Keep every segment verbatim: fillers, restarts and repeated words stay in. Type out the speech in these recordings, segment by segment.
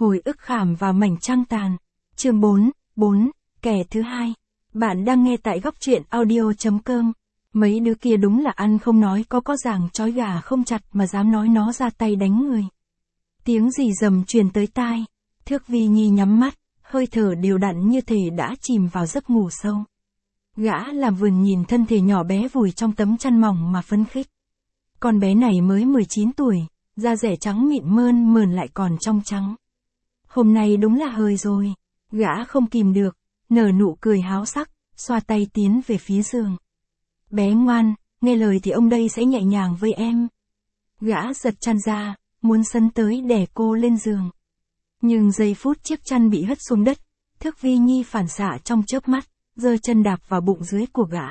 Hồi ức khảm vào mảnh trăng tàn. Chương bốn, bốn, kẻ thứ hai. Bạn đang nghe tại góc truyện audio.com. Mấy đứa kia đúng là ăn không nói có có giảng trói gà không chặt mà dám nói nó ra tay đánh người. Tiếng rì rầm truyền tới tai. Thước Vi Nhi nhắm mắt, hơi thở đều đặn như thể đã chìm vào giấc ngủ sâu. Gã làm vườn nhìn thân thể nhỏ bé vùi trong tấm chăn mỏng mà phấn khích. Con bé này mới mười chín tuổi, da rẻ trắng mịn mơn mờn lại còn trong trắng. Hôm nay đúng là hời rồi. Gã không kìm được, nở nụ cười háo sắc, xoa tay tiến về phía giường. Bé ngoan, nghe lời thì ông đây sẽ nhẹ nhàng với em. Gã giật chăn ra, muốn sấn tới đè cô lên giường. Nhưng giây phút chiếc chăn bị hất xuống đất, Thước Vi Nhi phản xạ trong chớp mắt, giơ chân đạp vào bụng dưới của gã.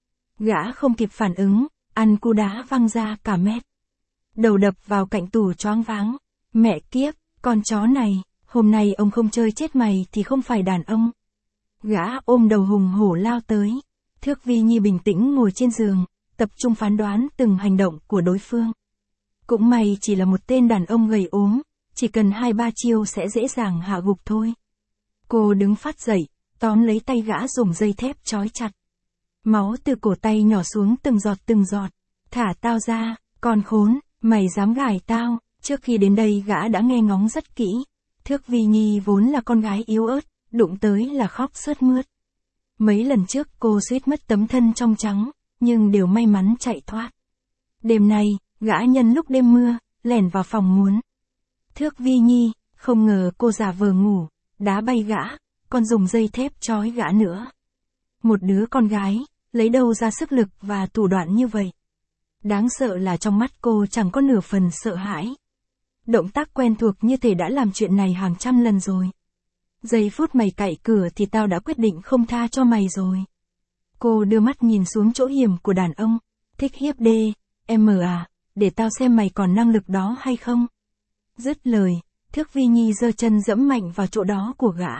Gã không kịp phản ứng, ăn cú đá văng ra cả mét. Đầu đập vào cạnh tủ choáng váng. Mẹ kiếp, con chó này, hôm nay ông không chơi chết mày thì không phải đàn ông. Gã ôm đầu hùng hổ lao tới. Thước Vi Nhi bình tĩnh ngồi trên giường, tập trung phán đoán từng hành động của đối phương. Cũng may chỉ là một tên đàn ông gầy ốm, chỉ cần hai ba chiêu sẽ dễ dàng hạ gục thôi. Cô đứng phát dậy, tóm lấy tay gã dùng dây thép trói chặt. Máu từ cổ tay nhỏ xuống từng giọt từng giọt. Thả tao ra, con khốn, mày dám gài tao. Trước khi đến đây gã đã nghe ngóng rất kỹ. Thước Vi Nhi vốn là con gái yếu ớt, đụng tới là khóc sướt mướt. Mấy lần trước cô suýt mất tấm thân trong trắng, nhưng đều may mắn chạy thoát. Đêm nay, gã nhân lúc đêm mưa, lẻn vào phòng muốn. Thước Vi Nhi, không ngờ cô giả vờ ngủ, đá bay gã, còn dùng dây thép trói gã nữa. Một đứa con gái, lấy đâu ra sức lực và thủ đoạn như vậy. Đáng sợ là trong mắt cô chẳng có nửa phần sợ hãi. Động tác quen thuộc như thể đã làm chuyện này hàng trăm lần rồi. Giây phút mày cạy cửa thì tao đã quyết định không tha cho mày rồi. Cô đưa mắt nhìn xuống chỗ hiểm của đàn ông. Thích hiếp đê, em à, để tao xem mày còn năng lực đó hay không. Dứt lời, Thước Vi Nhi giơ chân dẫm mạnh vào chỗ đó của gã.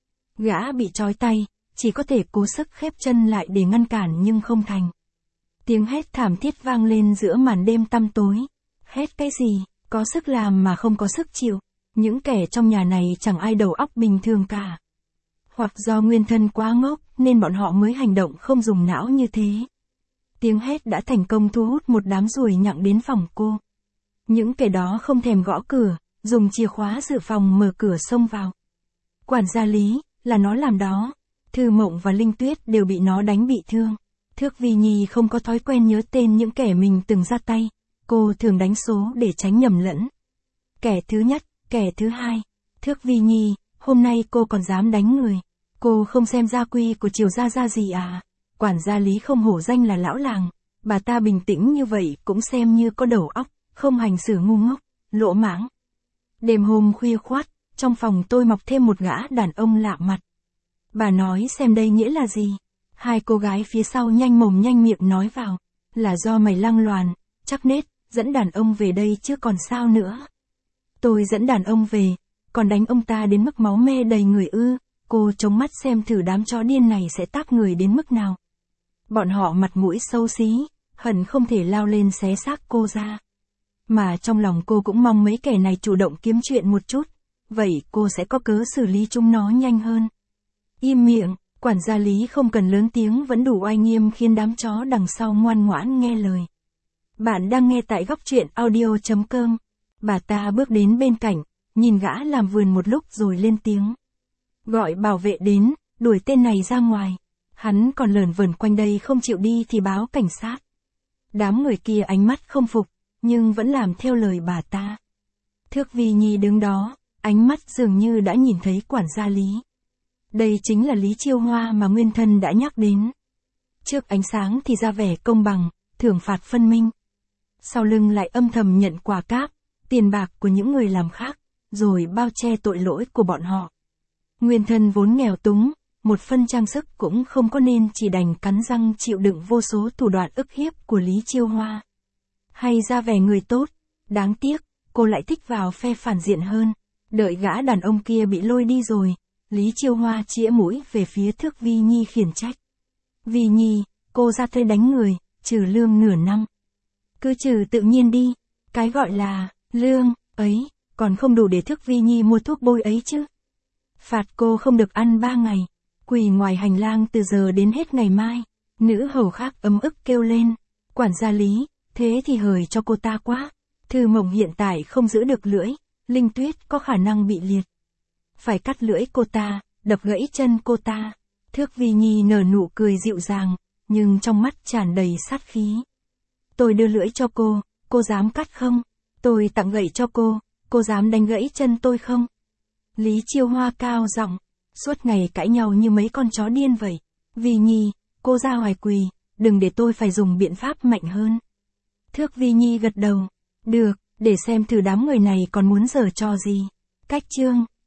Gã bị trói tay, chỉ có thể cố sức khép chân lại để ngăn cản nhưng không thành. Tiếng hét thảm thiết vang lên giữa màn đêm tăm tối. Hét cái gì, có sức làm mà không có sức chịu. Những kẻ trong nhà này chẳng ai đầu óc bình thường cả. Hoặc do nguyên thân quá ngốc nên bọn họ mới hành động không dùng não như thế. Tiếng hét đã thành công thu hút một đám ruồi nhặng đến phòng cô. Những kẻ đó không thèm gõ cửa, dùng chìa khóa dự phòng mở cửa xông vào. Quản gia Lý, là nó làm đó. Thư Mộng và Linh Tuyết đều bị nó đánh bị thương. Thước Vi Nhi không có thói quen nhớ tên những kẻ mình từng ra tay. Cô thường đánh số để tránh nhầm lẫn. Kẻ thứ nhất, kẻ thứ hai. Thước Vi Nhi, hôm nay cô còn dám đánh người. Cô không xem gia quy của Triều gia gia gì à? Quản gia Lý không hổ danh là lão làng. Bà ta bình tĩnh như vậy cũng xem như có đầu óc, không hành xử ngu ngốc, lỗ mãng. Đêm hôm khuya khoắt, trong phòng tôi mọc thêm một gã đàn ông lạ mặt. Bà nói xem đây nghĩa là gì? Hai cô gái phía sau nhanh mồm nhanh miệng nói vào. Là do mày lăng loàn, chắc nết, dẫn đàn ông về đây chứ còn sao nữa. Tôi dẫn đàn ông về, còn đánh ông ta đến mức máu me đầy người ư. Cô chống mắt xem thử đám chó điên này sẽ tác người đến mức nào. Bọn họ mặt mũi xấu xí, hận không thể lao lên xé xác cô ra. Mà trong lòng cô cũng mong mấy kẻ này chủ động kiếm chuyện một chút. Vậy cô sẽ có cớ xử lý chúng nó nhanh hơn. Im miệng, quản gia Lý không cần lớn tiếng vẫn đủ oai nghiêm khiến đám chó đằng sau ngoan ngoãn nghe lời. Bạn đang nghe tại góc truyện audio.com. Bà ta bước đến bên cạnh, nhìn gã làm vườn một lúc rồi lên tiếng. Gọi bảo vệ đến, đuổi tên này ra ngoài. Hắn còn lởn vởn quanh đây không chịu đi thì báo cảnh sát. Đám người kia ánh mắt không phục, nhưng vẫn làm theo lời bà ta. Thước Vi Nhi đứng đó, ánh mắt dường như đã nhìn thấy quản gia Lý. Đây chính là Lý Chiêu Hoa mà nguyên thân đã nhắc đến. Trước ánh sáng thì ra vẻ công bằng, thưởng phạt phân minh. Sau lưng lại âm thầm nhận quà cáp, tiền bạc của những người làm khác, rồi bao che tội lỗi của bọn họ. Nguyên thân vốn nghèo túng, một phân trang sức cũng không có nên chỉ đành cắn răng chịu đựng vô số thủ đoạn ức hiếp của Lý Chiêu Hoa. Hay ra vẻ người tốt, đáng tiếc, cô lại thích vào phe phản diện hơn. Đợi gã đàn ông kia bị lôi đi rồi, Lý Chiêu Hoa chĩa mũi về phía Thước Vi Nhi khiển trách. Vi Nhi, cô ra thuê đánh người, trừ lương nửa năm. Cứ trừ tự nhiên đi, cái gọi là lương ấy, còn không đủ để Thước Vi Nhi mua thuốc bôi ấy chứ. Phạt cô không được ăn ba ngày, quỳ ngoài hành lang từ giờ đến hết ngày mai. Nữ hầu khác ấm ức kêu lên, quản gia Lý, thế thì hời cho cô ta quá. Thư Mộng hiện tại không giữ được lưỡi, Linh Tuyết có khả năng bị liệt. Phải cắt lưỡi cô ta, đập gãy chân cô ta. Thước Vi Nhi nở nụ cười dịu dàng, nhưng trong mắt tràn đầy sát khí. Tôi đưa lưỡi cho cô, cô dám cắt không? Tôi tặng gậy cho cô, cô dám đánh gãy chân tôi không? Lý Chiêu Hoa cao giọng, suốt ngày cãi nhau như mấy con chó điên vậy. Vi Nhi, cô ra ngoài quỳ, đừng để tôi phải dùng biện pháp mạnh hơn. Thước Vi Nhi gật đầu, được, để xem thử đám người này còn muốn giở trò gì. Cách chương